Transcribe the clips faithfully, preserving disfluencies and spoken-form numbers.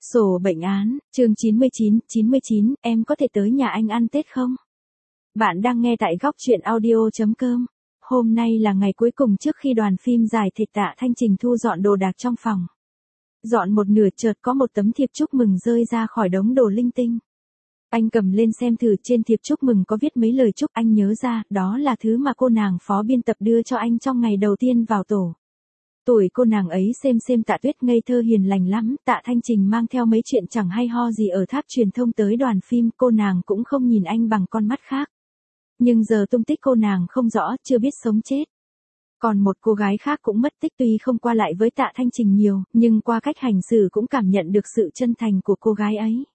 Sổ bệnh án, chương chín mươi chín, chín mươi chín, em có thể tới nhà anh ăn Tết không? Bạn đang nghe tại góc truyện audio chấm com. Hôm nay là ngày cuối cùng trước khi đoàn phim giải thịt Tạ Thanh Trình thu dọn đồ đạc trong phòng. Dọn một nửa chợt có một tấm thiệp chúc mừng rơi ra khỏi đống đồ linh tinh. Anh cầm lên xem thử, trên thiệp chúc mừng có viết mấy lời chúc. Anh nhớ ra, đó là thứ mà cô nàng phó biên tập đưa cho anh trong ngày đầu tiên vào tổ. Tuổi cô nàng ấy xem xem Tạ Tuyết ngây thơ hiền lành lắm, Tạ Thanh Trình mang theo mấy chuyện chẳng hay ho gì ở tháp truyền thông tới đoàn phim, cô nàng cũng không nhìn anh bằng con mắt khác. Nhưng giờ tung tích cô nàng không rõ, chưa biết sống chết. Còn một cô gái khác cũng mất tích, tuy không qua lại với Tạ Thanh Trình nhiều, nhưng qua cách hành xử cũng cảm nhận được sự chân thành của cô gái ấy.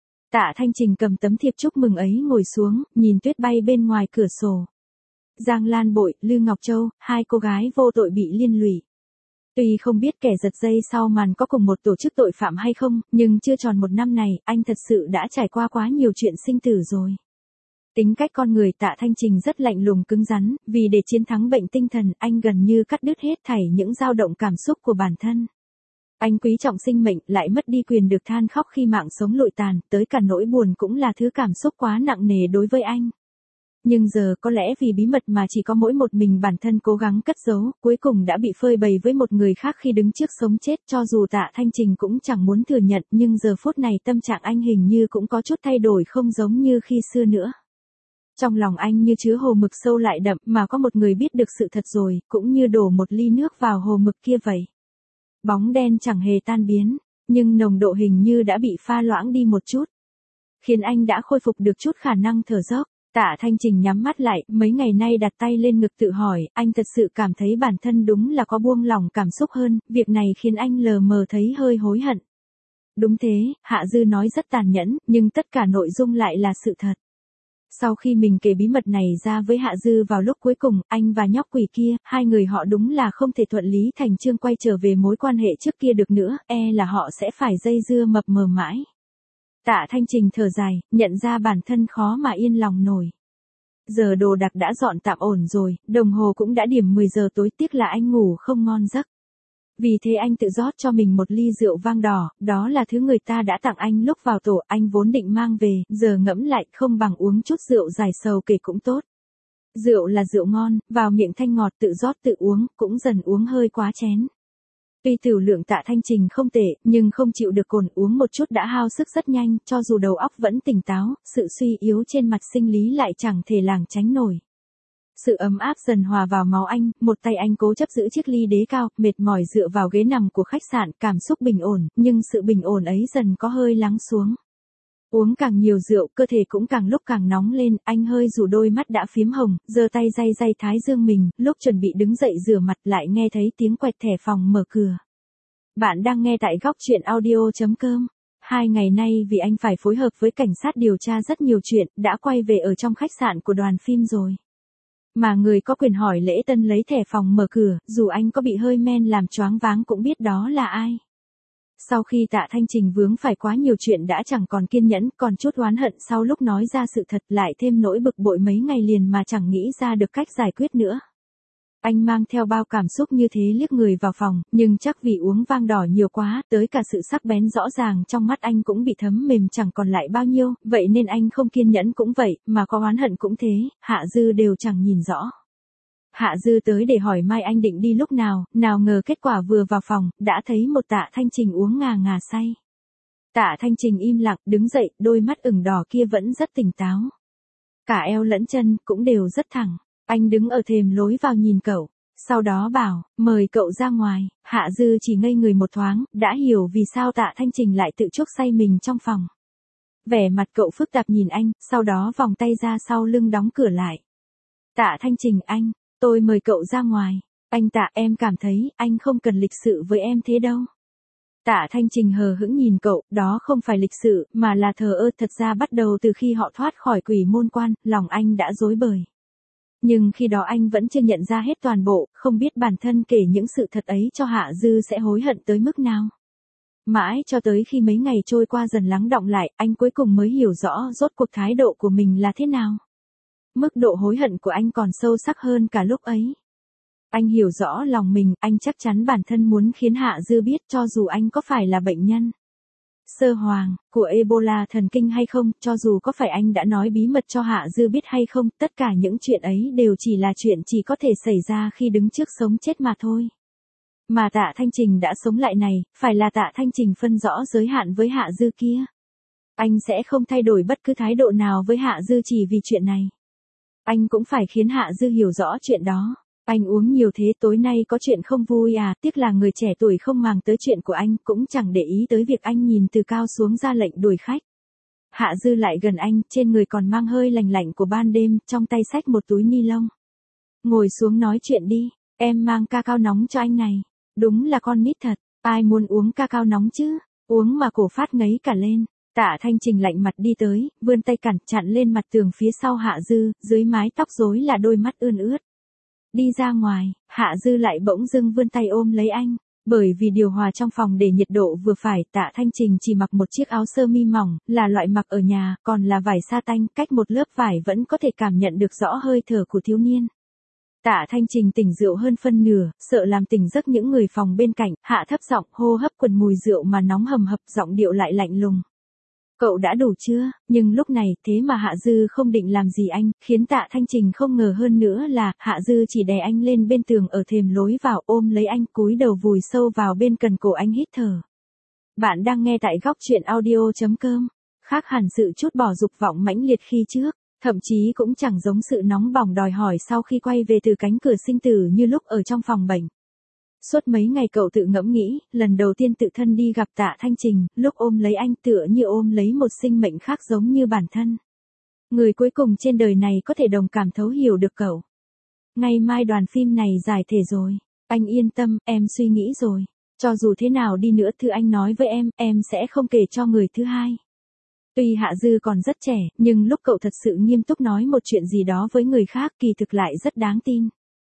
Tạ Thanh Trình cầm tấm thiệp chúc mừng ấy ngồi xuống, nhìn tuyết bay bên ngoài cửa sổ. Giang Lan Bội, Lư Ngọc Châu, hai cô gái vô tội bị liên lụy. Tuy không biết kẻ giật dây sau màn có cùng một tổ chức tội phạm hay không, nhưng chưa tròn một năm này, anh thật sự đã trải qua quá nhiều chuyện sinh tử rồi. Tính cách con người Tạ Thanh Trình rất lạnh lùng cứng rắn, vì để chiến thắng bệnh tinh thần, anh gần như cắt đứt hết thảy những dao động cảm xúc của bản thân. Anh quý trọng sinh mệnh, lại mất đi quyền được than khóc khi mạng sống lụi tàn, tới cả nỗi buồn cũng là thứ cảm xúc quá nặng nề đối với anh. Nhưng giờ có lẽ vì bí mật mà chỉ có mỗi một mình bản thân cố gắng cất giấu, cuối cùng đã bị phơi bày với một người khác khi đứng trước sống chết, cho dù Tạ Thanh Trình cũng chẳng muốn thừa nhận, nhưng giờ phút này tâm trạng anh hình như cũng có chút thay đổi, không giống như khi xưa nữa. Trong lòng anh như chứa hồ mực sâu lại đậm, mà có một người biết được sự thật rồi, cũng như đổ một ly nước vào hồ mực kia vậy. Bóng đen chẳng hề tan biến, nhưng nồng độ hình như đã bị pha loãng đi một chút, khiến anh đã khôi phục được chút khả năng thở dốc. Tạ Thanh Trình nhắm mắt lại, mấy ngày nay đặt tay lên ngực tự hỏi, anh thật sự cảm thấy bản thân đúng là có buông lỏng cảm xúc hơn, việc này khiến anh lờ mờ thấy hơi hối hận. Đúng thế, Hạ Dư nói rất tàn nhẫn, nhưng tất cả nội dung lại là sự thật. Sau khi mình kể bí mật này ra với Hạ Dư vào lúc cuối cùng, anh và nhóc quỷ kia, hai người họ đúng là không thể thuận lý thành chương quay trở về mối quan hệ trước kia được nữa, e là họ sẽ phải dây dưa mập mờ mãi. Tạ Thanh Trình thở dài, nhận ra bản thân khó mà yên lòng nổi. Giờ đồ đạc đã dọn tạm ổn rồi, đồng hồ cũng đã điểm mười giờ tối, tiếc là anh ngủ không ngon giấc. Vì thế anh tự rót cho mình một ly rượu vang đỏ, đó là thứ người ta đã tặng anh lúc vào tổ, anh vốn định mang về, giờ ngẫm lại không bằng uống chút rượu giải sầu kể cũng tốt. Rượu là rượu ngon, vào miệng thanh ngọt, tự rót tự uống, cũng dần uống hơi quá chén. Tuy tiểu lượng Tạ Thanh Trình không tệ, nhưng không chịu được cồn, uống một chút đã hao sức rất nhanh, cho dù đầu óc vẫn tỉnh táo, sự suy yếu trên mặt sinh lý lại chẳng thể lảng tránh nổi. Sự ấm áp dần hòa vào máu anh, một tay anh cố chấp giữ chiếc ly đế cao, mệt mỏi dựa vào ghế nằm của khách sạn, cảm xúc bình ổn, nhưng sự bình ổn ấy dần có hơi lắng xuống. Uống càng nhiều rượu, cơ thể cũng càng lúc càng nóng lên, anh hơi rủ đôi mắt đã phím hồng, giơ tay day day thái dương mình, lúc chuẩn bị đứng dậy rửa mặt lại nghe thấy tiếng quẹt thẻ phòng mở cửa. Bạn đang nghe tại góc truyện audio chấm com. Hai ngày nay vì anh phải phối hợp với cảnh sát điều tra rất nhiều chuyện, đã quay về ở trong khách sạn của đoàn phim rồi. Mà người có quyền hỏi lễ tân lấy thẻ phòng mở cửa, dù anh có bị hơi men làm choáng váng cũng biết đó là ai. Sau khi Tạ Thanh Trình vướng phải quá nhiều chuyện đã chẳng còn kiên nhẫn, còn chút oán hận sau lúc nói ra sự thật, lại thêm nỗi bực bội mấy ngày liền mà chẳng nghĩ ra được cách giải quyết nữa. Anh mang theo bao cảm xúc như thế liếc người vào phòng, nhưng chắc vì uống vang đỏ nhiều quá, tới cả sự sắc bén rõ ràng trong mắt anh cũng bị thấm mềm chẳng còn lại bao nhiêu, vậy nên anh không kiên nhẫn cũng vậy, mà có oán hận cũng thế, Hạ Dư đều chẳng nhìn rõ. Hạ Dư tới để hỏi mai anh định đi lúc nào, nào ngờ kết quả vừa vào phòng, đã thấy một Tạ Thanh Trình uống ngà ngà say. Tạ Thanh Trình im lặng, đứng dậy, đôi mắt ửng đỏ kia vẫn rất tỉnh táo. Cả eo lẫn chân, cũng đều rất thẳng. Anh đứng ở thềm lối vào nhìn cậu, sau đó bảo, mời cậu ra ngoài. Hạ Dư chỉ ngây người một thoáng, đã hiểu vì sao Tạ Thanh Trình lại tự chuốc say mình trong phòng. Vẻ mặt cậu phức tạp nhìn anh, sau đó vòng tay ra sau lưng đóng cửa lại. Tạ Thanh Trình, anh, tôi mời cậu ra ngoài. Anh Tạ, em cảm thấy, anh không cần lịch sự với em thế đâu. Tạ Thanh Trình hờ hững nhìn cậu, đó không phải lịch sự, mà là thờ ơ. Thật ra bắt đầu từ khi họ thoát khỏi quỷ môn quan, lòng anh đã rối bời. Nhưng khi đó anh vẫn chưa nhận ra hết toàn bộ, không biết bản thân kể những sự thật ấy cho Hạ Dư sẽ hối hận tới mức nào. Mãi cho tới khi mấy ngày trôi qua dần lắng đọng lại, anh cuối cùng mới hiểu rõ rốt cuộc thái độ của mình là thế nào. Mức độ hối hận của anh còn sâu sắc hơn cả lúc ấy. Anh hiểu rõ lòng mình, anh chắc chắn bản thân muốn khiến Hạ Dư biết cho dù anh có phải là bệnh nhân. Sơ Hoàng, của Ebola thần kinh hay không, cho dù có phải anh đã nói bí mật cho Hạ Dư biết hay không, tất cả những chuyện ấy đều chỉ là chuyện chỉ có thể xảy ra khi đứng trước sống chết mà thôi. Mà Tạ Thanh Trình đã sống lại này, phải là Tạ Thanh Trình phân rõ giới hạn với Hạ Dư kia. Anh sẽ không thay đổi bất cứ thái độ nào với Hạ Dư chỉ vì chuyện này. Anh cũng phải khiến Hạ Dư hiểu rõ chuyện đó. Anh uống nhiều thế tối nay có chuyện không vui à, tiếc là người trẻ tuổi không màng tới chuyện của anh, cũng chẳng để ý tới việc anh nhìn từ cao xuống ra lệnh đuổi khách. Hạ Dư lại gần anh, trên người còn mang hơi lành lạnh của ban đêm, trong tay xách một túi ni lông. Ngồi xuống nói chuyện đi, em mang ca cao nóng cho anh này. Đúng là con nít thật, ai muốn uống ca cao nóng chứ, uống mà cổ phát ngấy cả lên. Tạ Thanh Trình lạnh mặt đi tới, vươn tay cản chặn lên mặt tường phía sau Hạ Dư, dưới mái tóc rối là đôi mắt ươn ướt. Đi ra ngoài, Hạ Dư lại bỗng dưng vươn tay ôm lấy anh. Bởi vì điều hòa trong phòng để nhiệt độ vừa phải, Tạ Thanh Trình chỉ mặc một chiếc áo sơ mi mỏng, là loại mặc ở nhà, còn là vải sa tanh, cách một lớp vải vẫn có thể cảm nhận được rõ hơi thở của thiếu niên. Tạ Thanh Trình tỉnh rượu hơn phân nửa, sợ làm tỉnh giấc những người phòng bên cạnh, hạ thấp giọng, hô hấp quần mùi rượu mà nóng hầm hập, giọng điệu lại lạnh lùng. Cậu đã đủ chưa? Nhưng lúc này, thế mà Hạ Dư không định làm gì anh, khiến Tạ Thanh Trình không ngờ hơn nữa là, Hạ Dư chỉ đè anh lên bên tường ở thềm lối vào, ôm lấy anh, cúi đầu vùi sâu vào bên cần cổ anh hít thở. Bạn đang nghe tại góc truyện audio chấm com. Khác hẳn sự trút bỏ dục vọng mãnh liệt khi trước, thậm chí cũng chẳng giống sự nóng bỏng đòi hỏi sau khi quay về từ cánh cửa sinh tử như lúc ở trong phòng bệnh. Suốt mấy ngày cậu tự ngẫm nghĩ, lần đầu tiên tự thân đi gặp Tạ Thanh Trình, lúc ôm lấy anh tựa như ôm lấy một sinh mệnh khác giống như bản thân. Người cuối cùng trên đời này có thể đồng cảm thấu hiểu được cậu. Ngày mai đoàn phim này giải thể rồi. Anh yên tâm, em suy nghĩ rồi. Cho dù thế nào đi nữa thứ anh nói với em, em sẽ không kể cho người thứ hai. Tuy Hạ Dư còn rất trẻ, nhưng lúc cậu thật sự nghiêm túc nói một chuyện gì đó với người khác kỳ thực lại rất đáng tin.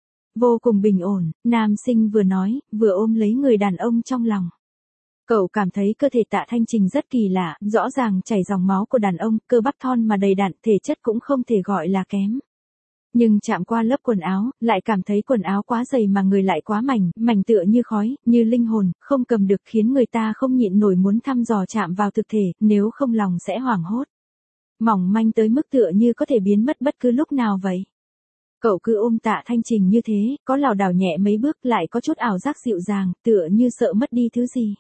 Vô cùng bình ổn, nam sinh vừa nói, vừa ôm lấy người đàn ông trong lòng. Cậu cảm thấy cơ thể Tạ Thanh Trình rất kỳ lạ, rõ ràng chảy dòng máu của đàn ông, cơ bắp thon mà đầy đặn, thể chất cũng không thể gọi là kém. Nhưng chạm qua lớp quần áo, lại cảm thấy quần áo quá dày mà người lại quá mảnh, mảnh tựa như khói, như linh hồn, không cầm được khiến người ta không nhịn nổi muốn thăm dò chạm vào thực thể, nếu không lòng sẽ hoảng hốt. Mỏng manh tới mức tựa như có thể biến mất bất cứ lúc nào vậy. Cậu cứ ôm Tạ Thanh Trình như thế, có lảo đảo nhẹ mấy bước lại có chút ảo giác dịu dàng, tựa như sợ mất đi thứ gì.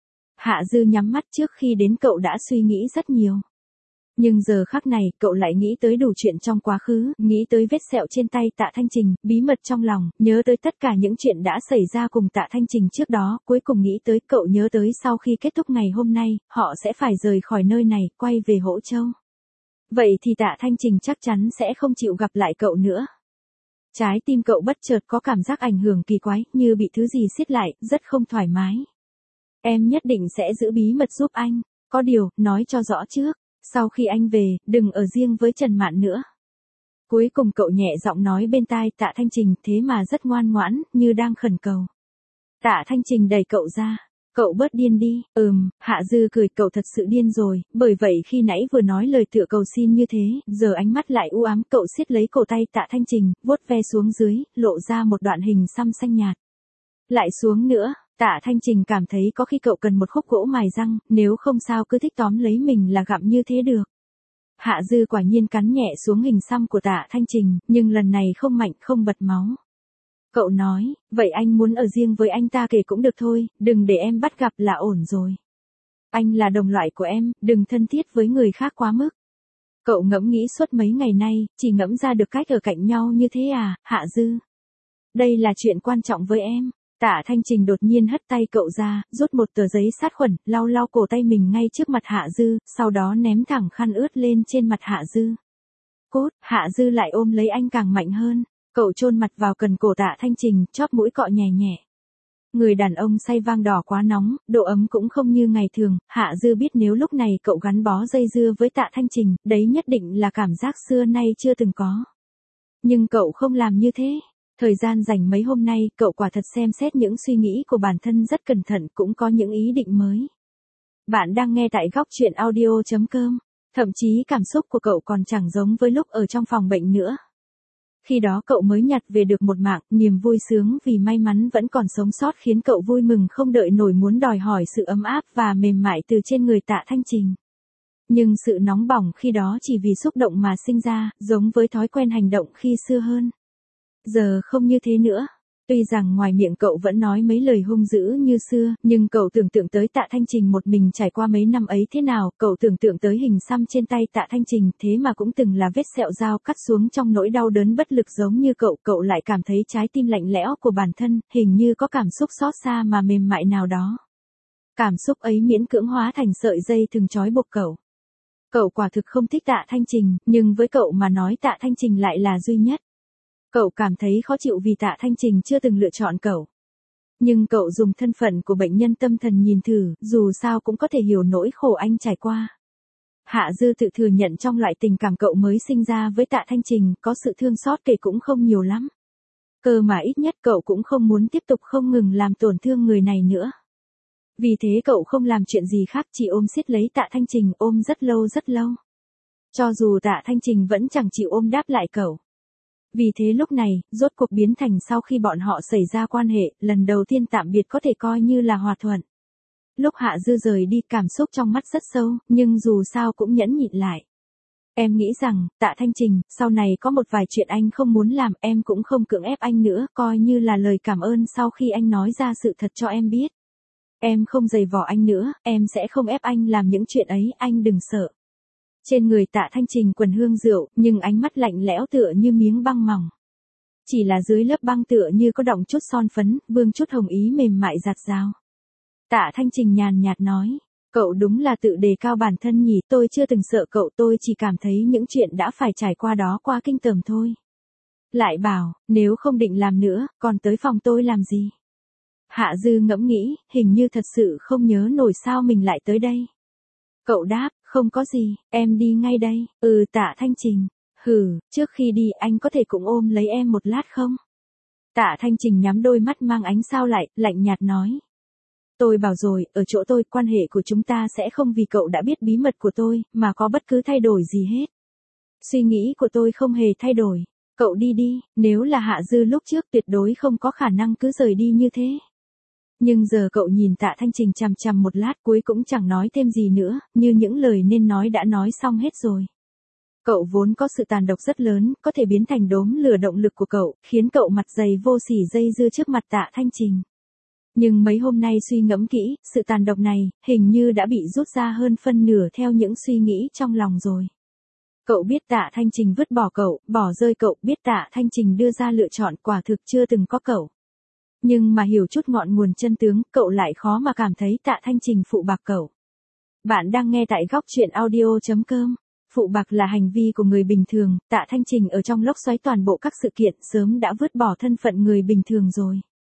Hạ Dư nhắm mắt trước khi đến cậu đã suy nghĩ rất nhiều. Nhưng giờ khắc này, cậu lại nghĩ tới đủ chuyện trong quá khứ, nghĩ tới vết sẹo trên tay Tạ Thanh Trình, bí mật trong lòng, nhớ tới tất cả những chuyện đã xảy ra cùng Tạ Thanh Trình trước đó, cuối cùng nghĩ tới, cậu nhớ tới sau khi kết thúc ngày hôm nay, họ sẽ phải rời khỏi nơi này, quay về Hỗ Châu. Vậy thì Tạ Thanh Trình chắc chắn sẽ không chịu gặp lại cậu nữa. Trái tim cậu bất chợt có cảm giác ảnh hưởng kỳ quái, như bị thứ gì siết lại, rất không thoải mái. Em nhất định sẽ giữ bí mật giúp anh, có điều, nói cho rõ trước, sau khi anh về, đừng ở riêng với Trần Mạn nữa. Cuối cùng cậu nhẹ giọng nói bên tai Tạ Thanh Trình, thế mà rất ngoan ngoãn, như đang khẩn cầu. Tạ Thanh Trình đẩy cậu ra. Cậu bớt điên đi, ừm, Hạ Dư cười, cậu thật sự điên rồi, bởi vậy khi nãy vừa nói lời tựa cầu xin như thế, giờ ánh mắt lại u ám, cậu siết lấy cổ tay Tạ Thanh Trình, vuốt ve xuống dưới, lộ ra một đoạn hình xăm xanh nhạt. Lại xuống nữa, Tạ Thanh Trình cảm thấy có khi cậu cần một khúc gỗ mài răng, nếu không sao cứ thích tóm lấy mình là gặm như thế được. Hạ Dư quả nhiên cắn nhẹ xuống hình xăm của Tạ Thanh Trình, nhưng lần này không mạnh, không bật máu. Cậu nói, vậy anh muốn ở riêng với anh ta kể cũng được thôi, đừng để em bắt gặp là ổn rồi. Anh là đồng loại của em, đừng thân thiết với người khác quá mức. Cậu ngẫm nghĩ suốt mấy ngày nay, chỉ ngẫm ra được cách ở cạnh nhau như thế à, Hạ Dư. Đây là chuyện quan trọng với em. Tạ Thanh Trình đột nhiên hất tay cậu ra, rút một tờ giấy sát khuẩn, lau lau cổ tay mình ngay trước mặt Hạ Dư, sau đó ném thẳng khăn ướt lên trên mặt Hạ Dư. Cốt, Hạ Dư lại ôm lấy anh càng mạnh hơn. Cậu chôn mặt vào cần cổ Tạ Thanh Trình, chóp mũi cọ nhẹ nhẹ. Người đàn ông say vang đỏ quá nóng, độ ấm cũng không như ngày thường, Hạ Dư biết nếu lúc này cậu gắn bó dây dưa với Tạ Thanh Trình, đấy nhất định là cảm giác xưa nay chưa từng có. Nhưng cậu không làm như thế. Thời gian dành mấy hôm nay, cậu quả thật xem xét những suy nghĩ của bản thân rất cẩn thận, cũng có những ý định mới. Bạn đang nghe tại góc truyện audio chấm com. Thậm chí cảm xúc của cậu còn chẳng giống với lúc ở trong phòng bệnh nữa. Khi đó cậu mới nhặt về được một mạng, niềm vui sướng vì may mắn vẫn còn sống sót khiến cậu vui mừng không đợi nổi muốn đòi hỏi sự ấm áp và mềm mại từ trên người Tạ Thanh Trình. Nhưng sự nóng bỏng khi đó chỉ vì xúc động mà sinh ra, giống với thói quen hành động khi xưa hơn. Giờ không như thế nữa. Tuy rằng ngoài miệng cậu vẫn nói mấy lời hung dữ như xưa, nhưng cậu tưởng tượng tới Tạ Thanh Trình một mình trải qua mấy năm ấy thế nào, cậu tưởng tượng tới hình xăm trên tay Tạ Thanh Trình thế mà cũng từng là vết sẹo dao cắt xuống trong nỗi đau đớn bất lực giống như cậu, cậu lại cảm thấy trái tim lạnh lẽo của bản thân, hình như có cảm xúc xót xa mà mềm mại nào đó. Cảm xúc ấy miễn cưỡng hóa thành sợi dây thường trói buộc cậu. Cậu quả thực không thích Tạ Thanh Trình, nhưng với cậu mà nói Tạ Thanh Trình lại là duy nhất. Cậu cảm thấy khó chịu vì Tạ Thanh Trình chưa từng lựa chọn cậu. Nhưng cậu dùng thân phận của bệnh nhân tâm thần nhìn thử, dù sao cũng có thể hiểu nỗi khổ anh trải qua. Hạ Dư tự thừa nhận trong loại tình cảm cậu mới sinh ra với Tạ Thanh Trình, có sự thương xót kể cũng không nhiều lắm. Cơ mà ít nhất cậu cũng không muốn tiếp tục không ngừng làm tổn thương người này nữa. Vì thế cậu không làm chuyện gì khác, chỉ ôm siết lấy Tạ Thanh Trình, ôm rất lâu rất lâu. Cho dù Tạ Thanh Trình vẫn chẳng chịu ôm đáp lại cậu. Vì thế lúc này, rốt cuộc biến thành sau khi bọn họ xảy ra quan hệ, lần đầu tiên tạm biệt có thể coi như là hòa thuận. Lúc Hạ Dư rời đi, cảm xúc trong mắt rất sâu, nhưng dù sao cũng nhẫn nhịn lại. Em nghĩ rằng, Tạ Thanh Trình, sau này có một vài chuyện anh không muốn làm, em cũng không cưỡng ép anh nữa, coi như là lời cảm ơn sau khi anh nói ra sự thật cho em biết. Em không giày vò anh nữa, em sẽ không ép anh làm những chuyện ấy, anh đừng sợ. Trên người Tạ Thanh Trình quần hương rượu, nhưng ánh mắt lạnh lẽo tựa như miếng băng mỏng. Chỉ là dưới lớp băng tựa như có đọng chút son phấn, vương chút hồng ý mềm mại giạt rào. Tạ Thanh Trình nhàn nhạt nói, cậu đúng là tự đề cao bản thân nhỉ, tôi chưa từng sợ cậu, tôi chỉ cảm thấy những chuyện đã phải trải qua đó quá kinh tởm thôi. Lại bảo, nếu không định làm nữa, còn tới phòng tôi làm gì? Hạ Dư ngẫm nghĩ, hình như thật sự không nhớ nổi sao mình lại tới đây. Cậu đáp, không có gì, em đi ngay đây. Ừ Tạ Thanh Trình. Hừ, trước khi đi anh có thể cũng ôm lấy em một lát không? Tạ Thanh Trình nhắm đôi mắt mang ánh sao lại, lạnh nhạt nói. Tôi bảo rồi, ở chỗ tôi, quan hệ của chúng ta sẽ không vì cậu đã biết bí mật của tôi, mà có bất cứ thay đổi gì hết. Suy nghĩ của tôi không hề thay đổi. Cậu đi đi, nếu là Hạ Dư lúc trước tuyệt đối không có khả năng cứ rời đi như thế. Nhưng giờ cậu nhìn Tạ Thanh Trình chằm chằm một lát cuối cũng chẳng nói thêm gì nữa, như những lời nên nói đã nói xong hết rồi. Cậu vốn có sự tàn độc rất lớn, có thể biến thành đốm lửa động lực của cậu, khiến cậu mặt dày vô sỉ dây dưa trước mặt Tạ Thanh Trình. Nhưng mấy hôm nay suy ngẫm kỹ, sự tàn độc này, hình như đã bị rút ra hơn phân nửa theo những suy nghĩ trong lòng rồi. Cậu biết Tạ Thanh Trình vứt bỏ cậu, bỏ rơi cậu, biết Tạ Thanh Trình đưa ra lựa chọn quả thực chưa từng có cậu. Nhưng mà hiểu chút ngọn nguồn chân tướng, cậu lại khó mà cảm thấy Tạ Thanh Trình phụ bạc cậu. Bạn đang nghe tại góc truyện audio chấm com. Phụ bạc là hành vi của người bình thường, Tạ Thanh Trình ở trong lốc xoáy toàn bộ các sự kiện sớm đã vứt bỏ thân phận người bình thường rồi.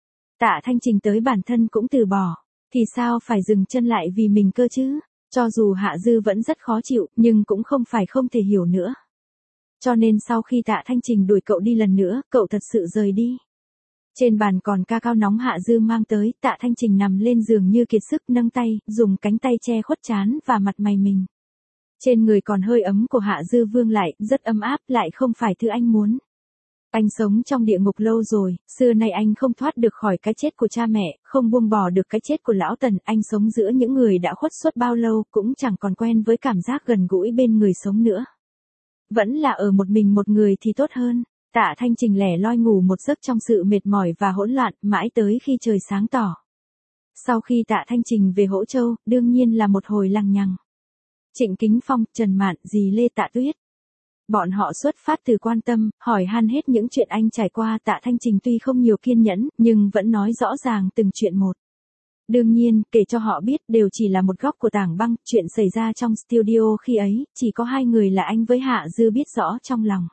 Tạ Thanh Trình tới bản thân cũng từ bỏ, thì sao phải dừng chân lại vì mình cơ chứ? Cho dù Hạ Dư vẫn rất khó chịu, nhưng cũng không phải không thể hiểu nữa. Cho nên sau khi Tạ Thanh Trình đuổi cậu đi lần nữa, cậu thật sự rời đi. Trên bàn còn ca cao nóng Hạ Dư mang tới, Tạ Thanh Trình nằm lên giường như kiệt sức nâng tay, dùng cánh tay che khuất trán và mặt mày mình. Trên người còn hơi ấm của Hạ Dư vương lại, rất ấm áp, lại không phải thứ anh muốn. Anh sống trong địa ngục lâu rồi, xưa nay anh không thoát được khỏi cái chết của cha mẹ, không buông bỏ được cái chết của lão Tần, anh sống giữa những người đã khuất suốt bao lâu, cũng chẳng còn quen với cảm giác gần gũi bên người sống nữa. Vẫn là ở một mình một người thì tốt hơn. Tạ Thanh Trình lẻ loi ngủ một giấc trong sự mệt mỏi và hỗn loạn, mãi tới khi trời sáng tỏ. Sau khi Tạ Thanh Trình về Hỗ Châu, đương nhiên là một hồi lằng nhằng. Trịnh Kính Phong, Trần Mạn, dì Lê Tạ Tuyết. Bọn họ xuất phát từ quan tâm, hỏi han hết những chuyện anh trải qua. Tạ Thanh Trình tuy không nhiều kiên nhẫn, nhưng vẫn nói rõ ràng từng chuyện một. Đương nhiên, kể cho họ biết đều chỉ là một góc của tảng băng, chuyện xảy ra trong studio khi ấy, chỉ có hai người là anh với Hạ Dư biết rõ trong lòng.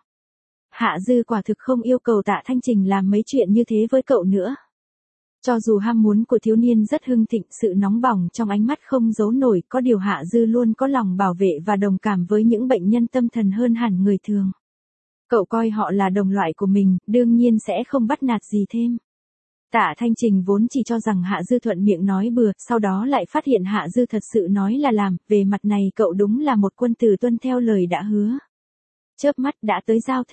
Hạ Dư quả thực không yêu cầu Tạ Thanh Trình làm mấy chuyện như thế với cậu nữa. Cho dù ham muốn của thiếu niên rất hưng thịnh, sự nóng bỏng trong ánh mắt không giấu nổi, có điều Hạ Dư luôn có lòng bảo vệ và đồng cảm với những bệnh nhân tâm thần hơn hẳn người thường. Cậu coi họ là đồng loại của mình, đương nhiên sẽ không bắt nạt gì thêm. Tạ Thanh Trình vốn chỉ cho rằng Hạ Dư thuận miệng nói bừa, sau đó lại phát hiện Hạ Dư thật sự nói là làm, về mặt này cậu đúng là một quân tử tuân theo lời đã hứa. Chớp mắt đã tới giao thừa.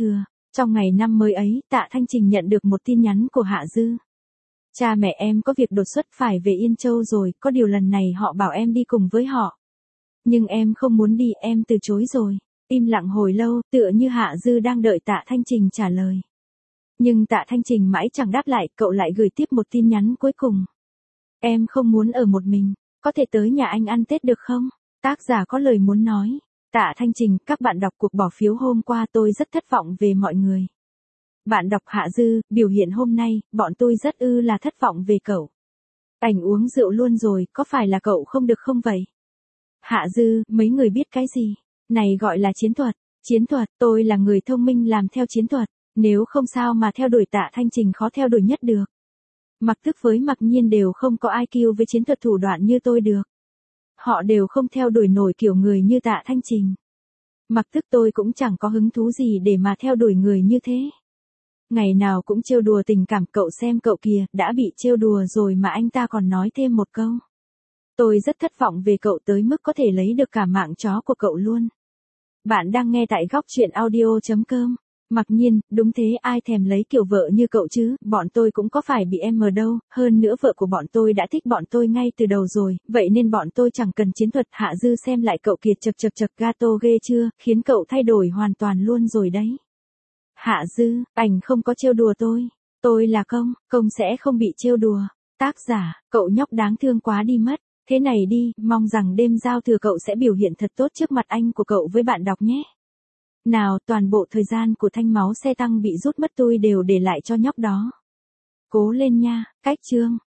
Trong ngày năm mới ấy, Tạ Thanh Trình nhận được một tin nhắn của Hạ Dư. Cha mẹ em có việc đột xuất phải về Yên Châu rồi, có điều lần này họ bảo em đi cùng với họ. Nhưng em không muốn đi, em từ chối rồi. Im lặng hồi lâu, tựa như Hạ Dư đang đợi Tạ Thanh Trình trả lời. Nhưng Tạ Thanh Trình mãi chẳng đáp lại, cậu lại gửi tiếp một tin nhắn cuối cùng. Em không muốn ở một mình, có thể tới nhà anh ăn Tết được không? Tác giả có lời muốn nói. Tạ Thanh Trình, các bạn đọc cuộc bỏ phiếu hôm qua tôi rất thất vọng về mọi người. Bạn đọc Hạ Dư, biểu hiện hôm nay, bọn tôi rất ư là thất vọng về cậu. Ảnh uống rượu luôn rồi, có phải là cậu không được không vậy? Hạ Dư, mấy người biết cái gì? Này gọi là chiến thuật. Chiến thuật, tôi là người thông minh làm theo chiến thuật. Nếu không sao mà theo đuổi Tạ Thanh Trình khó theo đuổi nhất được. Mặc Tức với Mặc Nhiên đều không có i kiu với chiến thuật thủ đoạn như tôi được. Họ đều không theo đuổi nổi kiểu người như Tạ Thanh Trình. Mặc Tức tôi cũng chẳng có hứng thú gì để mà theo đuổi người như thế. Ngày nào cũng trêu đùa tình cảm, cậu xem cậu kìa, đã bị trêu đùa rồi mà anh ta còn nói thêm một câu. Tôi rất thất vọng về cậu tới mức có thể lấy được cả mạng chó của cậu luôn. Bạn đang nghe tại góc truyện audio chấm com. Mặc Nhiên, đúng thế, ai thèm lấy kiểu vợ như cậu chứ, bọn tôi cũng có phải bị em ở đâu, hơn nữa vợ của bọn tôi đã thích bọn tôi ngay từ đầu rồi, vậy nên bọn tôi chẳng cần chiến thuật. Hạ Dư xem lại cậu kiệt, chật chật chật, gato ghê chưa, khiến cậu thay đổi hoàn toàn luôn rồi đấy. Hạ Dư, ảnh không có trêu đùa tôi, tôi là công, công sẽ không bị trêu đùa. Tác giả, cậu nhóc đáng thương quá đi mất. Thế này đi, mong rằng đêm giao thừa cậu sẽ biểu hiện thật tốt trước mặt anh của cậu với bạn đọc nhé. Nào, toàn bộ thời gian của thanh máu xe tăng bị rút mất tôi đều để lại cho nhóc đó. Cố lên nha, cách chương.